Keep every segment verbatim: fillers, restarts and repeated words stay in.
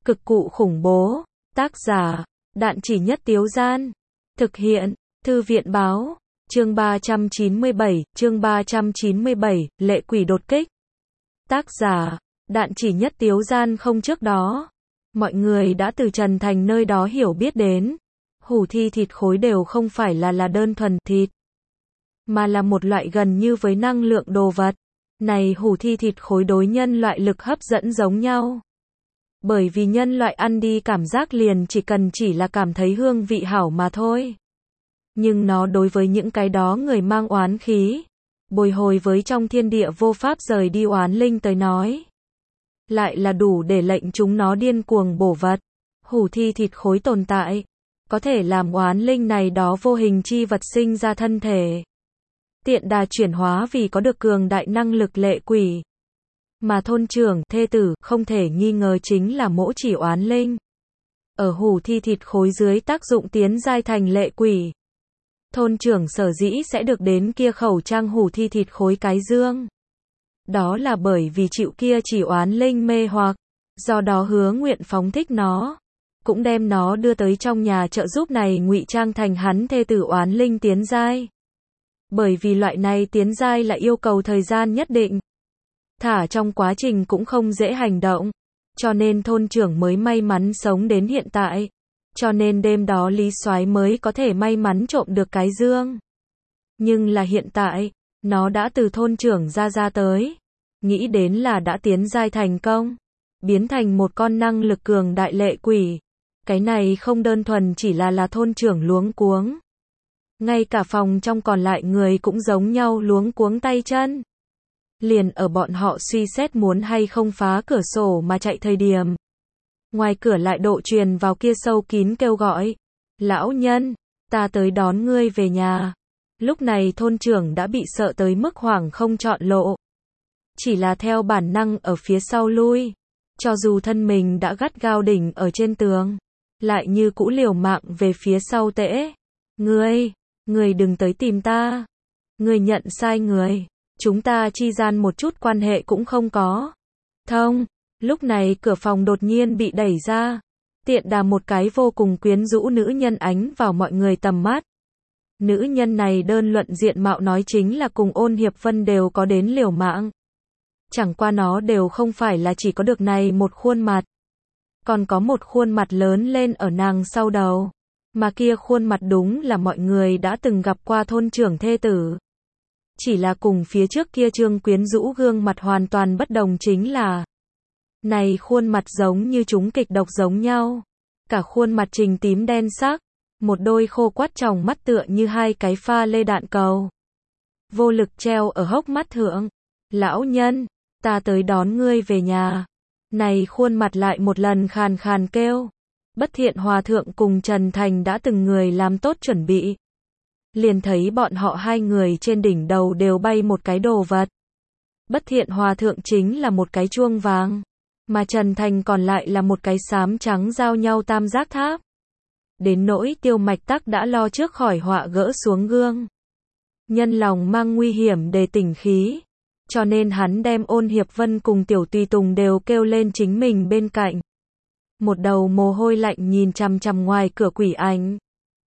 Cực cụ khủng bố. Tác giả, Đạn Chỉ Nhất Tiếu Gian. Thực hiện, Thư viện báo. Chương ba trăm chín mươi bảy, chương ba trăm chín mươi bảy, Lệ Quỷ đột kích. Tác giả, Đạn Chỉ Nhất Tiếu Gian. Không, trước đó, mọi người đã từ Trần Thành nơi đó hiểu biết đến. Hủ thi thịt khối đều không phải là là đơn thuần thịt, mà là một loại gần như với năng lượng đồ vật. Này hủ thi thịt khối đối nhân loại lực hấp dẫn giống nhau. Bởi vì nhân loại ăn đi cảm giác liền chỉ cần chỉ là cảm thấy hương vị hảo mà thôi. Nhưng nó đối với những cái đó người mang oán khí, bồi hồi với trong thiên địa vô pháp rời đi oán linh tới nói, lại là đủ để lệnh chúng nó điên cuồng bổ vật. Hủ thi thịt khối tồn tại, có thể làm oán linh này đó vô hình chi vật sinh ra thân thể, tiện đà chuyển hóa vì có được cường đại năng lực lệ quỷ. Mà thôn trưởng, thê tử, không thể nghi ngờ chính là mỗ chỉ oán linh. Ở hủ thi thịt khối dưới tác dụng tiến giai thành lệ quỷ. Thôn trưởng sở dĩ sẽ được đến kia khẩu trang hủ thi thịt khối cái dương. Đó là bởi vì chịu kia chỉ oán linh mê hoặc, do đó hứa nguyện phóng thích nó, cũng đem nó đưa tới trong nhà trợ giúp này ngụy trang thành hắn thê tử oán linh tiến giai. Bởi vì loại này tiến giai là yêu cầu thời gian nhất định, thả trong quá trình cũng không dễ hành động, cho nên thôn trưởng mới may mắn sống đến hiện tại. Cho nên đêm đó Lý Soái mới có thể may mắn trộm được cái dương. Nhưng là hiện tại, nó đã từ thôn trưởng ra ra tới. Nghĩ đến là đã tiến giai thành công, biến thành một con năng lực cường đại lệ quỷ. Cái này không đơn thuần chỉ là là thôn trưởng luống cuống. Ngay cả phòng trong còn lại người cũng giống nhau luống cuống tay chân. Liền ở bọn họ suy xét muốn hay không phá cửa sổ mà chạy thời điểm. Ngoài cửa lại độ truyền vào kia sâu kín kêu gọi. Lão nhân, ta tới đón ngươi về nhà. Lúc này thôn trưởng đã bị sợ tới mức hoảng không chọn lộ. Chỉ là theo bản năng ở phía sau lui. Cho dù thân mình đã gắt gao đỉnh ở trên tường, lại như cũ liều mạng về phía sau tễ. Ngươi, ngươi đừng tới tìm ta. Ngươi nhận sai người. Chúng ta chi gian một chút quan hệ cũng không có. Thông. Lúc này cửa phòng đột nhiên bị đẩy ra. Tiện đà một cái vô cùng quyến rũ nữ nhân ánh vào mọi người tầm mắt. Nữ nhân này đơn luận diện mạo nói chính là cùng Ôn Hiệp Vân đều có đến liều mạng. Chẳng qua nó đều không phải là chỉ có được này một khuôn mặt. Còn có một khuôn mặt lớn lên ở nàng sau đầu. Mà kia khuôn mặt đúng là mọi người đã từng gặp qua thôn trưởng thê tử. Chỉ là cùng phía trước kia trương quyến rũ gương mặt hoàn toàn bất đồng chính là này khuôn mặt giống như chúng kịch độc giống nhau. Cả khuôn mặt trình tím đen sắc, một đôi khô quắt tròng mắt tựa như hai cái pha lê đạn cầu. Vô lực treo ở hốc mắt thượng. Lão nhân, ta tới đón ngươi về nhà. Này khuôn mặt lại một lần khàn khàn kêu. Bất Thiện Hòa Thượng cùng Trần Thành đã từng người làm tốt chuẩn bị. Liền thấy bọn họ hai người trên đỉnh đầu đều bay một cái đồ vật. Bất Thiện Hòa Thượng chính là một cái chuông vàng, mà Trần Thành còn lại là một cái xám trắng giao nhau tam giác tháp. Đến nỗi Tiêu Mạch Tắc đã lo trước khỏi họa gỡ xuống gương. Nhân lòng mang nguy hiểm để tỉnh khí, cho nên hắn đem Ôn Hiệp Vân cùng Tiểu Tùy Tùng đều kêu lên chính mình bên cạnh. Một đầu mồ hôi lạnh nhìn chằm chằm ngoài cửa quỷ ảnh.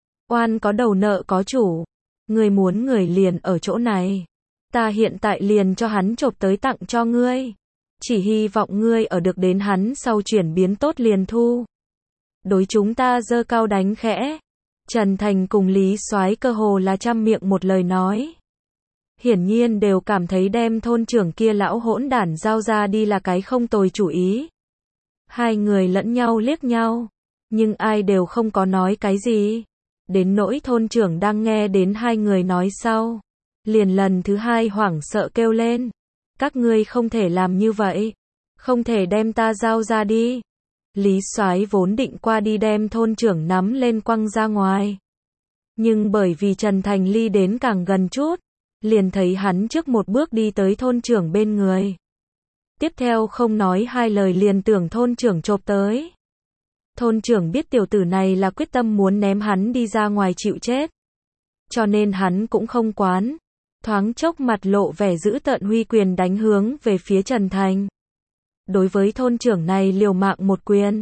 Oan có đầu nợ có chủ. Ngươi muốn người liền ở chỗ này. Ta hiện tại liền cho hắn chộp tới tặng cho ngươi. Chỉ hy vọng ngươi ở được đến hắn sau chuyển biến tốt liền thu. Đối chúng ta giơ cao đánh khẽ. Trần Thành cùng Lý Soái cơ hồ là trăm miệng một lời nói. Hiển nhiên đều cảm thấy đem thôn trưởng kia lão hỗn đản giao ra đi là cái không tồi chủ ý. Hai người lẫn nhau liếc nhau, nhưng ai đều không có nói cái gì. Đến nỗi thôn trưởng đang nghe đến hai người nói sau, liền lần thứ hai hoảng sợ kêu lên. Các ngươi không thể làm như vậy. Không thể đem ta giao ra đi. Lý Soái vốn định qua đi đem thôn trưởng nắm lên quăng ra ngoài. Nhưng bởi vì Trần Thành ly đến càng gần chút, liền thấy hắn trước một bước đi tới thôn trưởng bên người. Tiếp theo không nói hai lời liền tưởng thôn trưởng chộp tới. Thôn trưởng biết tiểu tử này là quyết tâm muốn ném hắn đi ra ngoài chịu chết. Cho nên hắn cũng không quán. Thoáng chốc mặt lộ vẻ dữ tợn huy quyền đánh hướng về phía Trần Thành. Đối với thôn trưởng này liều mạng một quyền,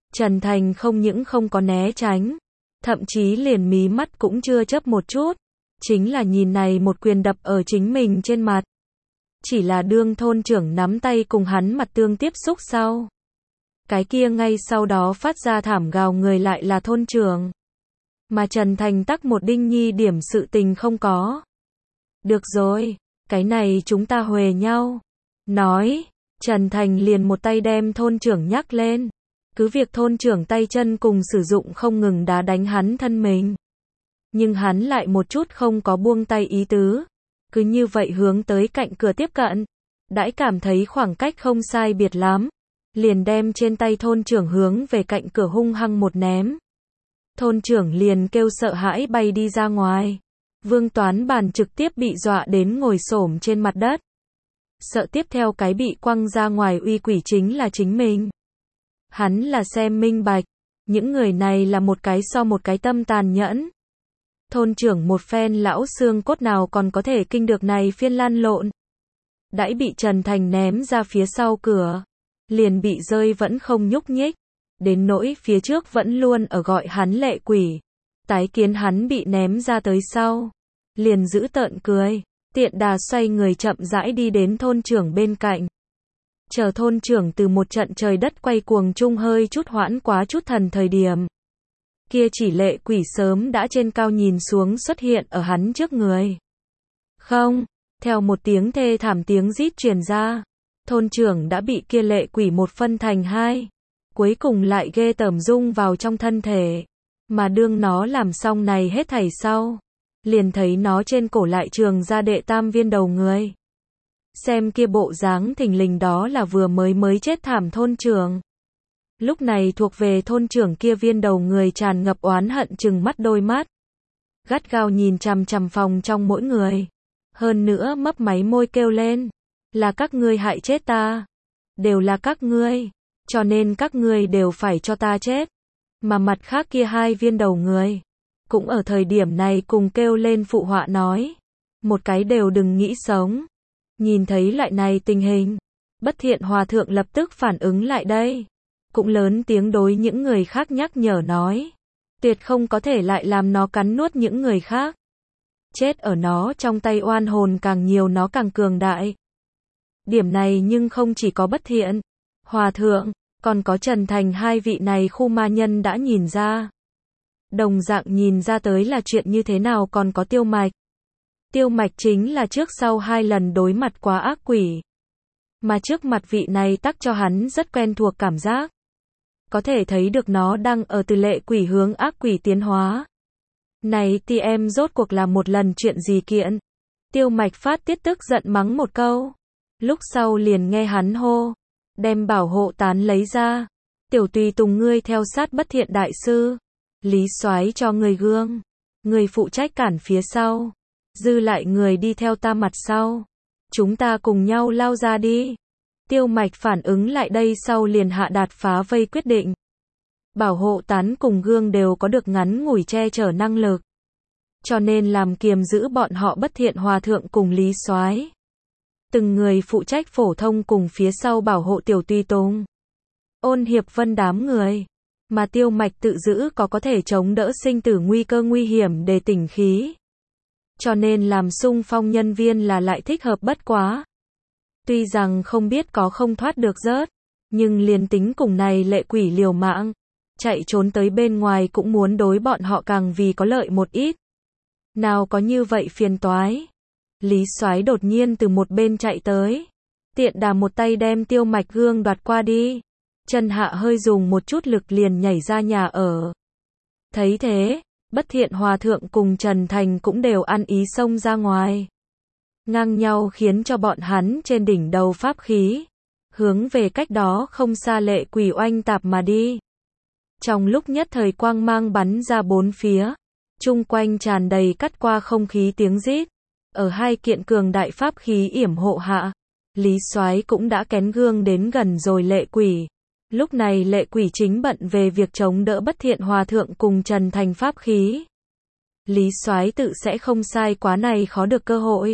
Trần Thành không những không có né tránh, thậm chí liền mí mắt cũng chưa chớp một chút, chính là nhìn này một quyền đập ở chính mình trên mặt. Chỉ là đương thôn trưởng nắm tay cùng hắn mặt tương tiếp xúc sau. Cái kia ngay sau đó phát ra thảm gào người lại là thôn trưởng. Mà Trần Thành tắc một đinh nhi điểm sự tình không có. Được rồi, cái này chúng ta huề nhau. Nói, Trần Thành liền một tay đem thôn trưởng nhắc lên. Cứ việc thôn trưởng tay chân cùng sử dụng không ngừng đá đánh hắn thân mình. Nhưng hắn lại một chút không có buông tay ý tứ. Cứ như vậy hướng tới cạnh cửa tiếp cận. Đãi cảm thấy khoảng cách không sai biệt lắm. Liền đem trên tay thôn trưởng hướng về cạnh cửa hung hăng một ném. Thôn trưởng liền kêu sợ hãi bay đi ra ngoài. Vương Toán Bàn trực tiếp bị dọa đến ngồi xổm trên mặt đất. Sợ tiếp theo cái bị quăng ra ngoài uy quỷ chính là chính mình. Hắn là xem minh bạch. Những người này là một cái so một cái tâm tàn nhẫn. Thôn trưởng một phen lão xương cốt nào còn có thể kinh được này phiên lan lộn. Đãi bị Trần Thành ném ra phía sau cửa. Liền bị rơi vẫn không nhúc nhích. Đến nỗi phía trước vẫn luôn ở gọi hắn lệ quỷ. Tái kiến hắn bị ném ra tới sau. Liền giữ tợn cười. Tiện đà xoay người chậm rãi đi đến thôn trưởng bên cạnh. Chờ thôn trưởng từ một trận trời đất quay cuồng chung hơi chút hoãn quá chút thần thời điểm. Kia chỉ lệ quỷ sớm đã trên cao nhìn xuống xuất hiện ở hắn trước người. Không, theo một tiếng thê thảm tiếng rít truyền ra. Thôn trưởng đã bị kia lệ quỷ một phân thành hai. Cuối cùng lại ghê tởm dung vào trong thân thể. Mà đương nó làm xong này hết thảy sau. Liền thấy nó trên cổ lại trường ra đệ tam viên đầu người. Xem kia bộ dáng thình lình đó là vừa mới mới chết thảm thôn trưởng. Lúc này thuộc về thôn trưởng kia viên đầu người tràn ngập oán hận trừng mắt đôi mắt. Gắt gao nhìn chằm chằm phòng trong mỗi người. Hơn nữa mấp máy môi kêu lên. Là các ngươi hại chết ta. Đều là các ngươi. Cho nên các ngươi đều phải cho ta chết. Mà mặt khác kia hai viên đầu người. Cũng ở thời điểm này cùng kêu lên phụ họa nói. Một cái đều đừng nghĩ sống. Nhìn thấy lại này tình hình. Bất thiện hòa thượng lập tức phản ứng lại đây. Cũng lớn tiếng đối những người khác nhắc nhở nói. Tuyệt không có thể lại làm nó cắn nuốt những người khác. Chết ở nó trong tay oan hồn càng nhiều nó càng cường đại. Điểm này nhưng không chỉ có bất thiện, hòa thượng, còn có Trần Thành hai vị này khu ma nhân đã nhìn ra. Đồng dạng nhìn ra tới là chuyện như thế nào còn có Tiêu Mạch. Tiêu Mạch chính là trước sau hai lần đối mặt quá ác quỷ. Mà trước mặt vị này tắc cho hắn rất quen thuộc cảm giác. Có thể thấy được nó đang ở từ lệ quỷ hướng ác quỷ tiến hóa. Này ti em rốt cuộc là một lần chuyện gì kiện. Tiêu Mạch phát tiết tức giận mắng một câu. Lúc sau liền nghe hắn hô. Đem bảo hộ tán lấy ra. Tiểu tùy tùng ngươi theo sát bất thiện đại sư. Lý soái cho người gương. Người phụ trách cản phía sau. Dư lại người đi theo ta mặt sau. Chúng ta cùng nhau lao ra đi. Tiêu Mạch phản ứng lại đây sau liền hạ đạt phá vây quyết định. Bảo hộ tán cùng gương đều có được ngắn ngủi che chở năng lực. Cho nên làm kiềm giữ bọn họ bất thiện hòa thượng cùng Lý soái. Từng người phụ trách phổ thông cùng phía sau bảo hộ tiểu tùy tùng. Ôn Hiệp Vân đám người. Mà Tiêu Mạch tự giữ có có thể chống đỡ sinh tử nguy cơ nguy hiểm để tỉnh khí. Cho nên làm xung phong nhân viên là lại thích hợp bất quá. Tuy rằng không biết có không thoát được rớt. Nhưng liền tính cùng này lệ quỷ liều mạng. Chạy trốn tới bên ngoài cũng muốn đối bọn họ càng vì có lợi một ít. Nào có như vậy phiền toái. Lý soái đột nhiên từ một bên chạy tới. Tiện đà một tay đem Tiêu Mạch gương đoạt qua đi. Chân hạ hơi dùng một chút lực liền nhảy ra nhà ở. Thấy thế, bất thiện hòa thượng cùng Trần Thành cũng đều ăn ý xông ra ngoài. Ngang nhau khiến cho bọn hắn trên đỉnh đầu pháp khí. Hướng về cách đó không xa lệ quỷ oanh tạp mà đi. Trong lúc nhất thời quang mang bắn ra bốn phía. Chung quanh tràn đầy cắt qua không khí tiếng rít. Ở hai kiện cường đại pháp khí yểm hộ hạ. Lý soái cũng đã kén gương đến gần rồi lệ quỷ. Lúc này lệ quỷ chính bận về việc chống đỡ bất thiện hòa thượng cùng Trần Thành pháp khí. Lý soái tự sẽ không sai quá này khó được cơ hội.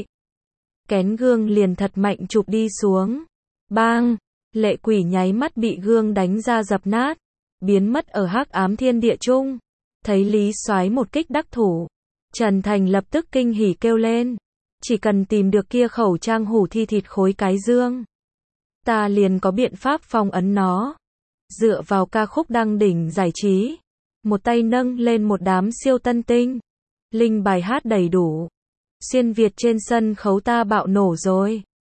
Kén gương liền thật mạnh chụp đi xuống. Bang! Lệ quỷ nháy mắt bị gương đánh ra dập nát. biến mất ở hắc ám thiên địa chung. Thấy Lý Soái một kích đắc thủ, Trần Thành lập tức kinh hỉ kêu lên, chỉ cần tìm được kia khẩu trang hủ thi thịt khối cái dương, ta liền có biện pháp phong ấn nó. Dựa vào ca khúc đăng đỉnh giải trí, một tay nâng lên một đám siêu tân tinh, linh bài hát đầy đủ, xuyên Việt trên sân khấu ta bạo nổ rồi.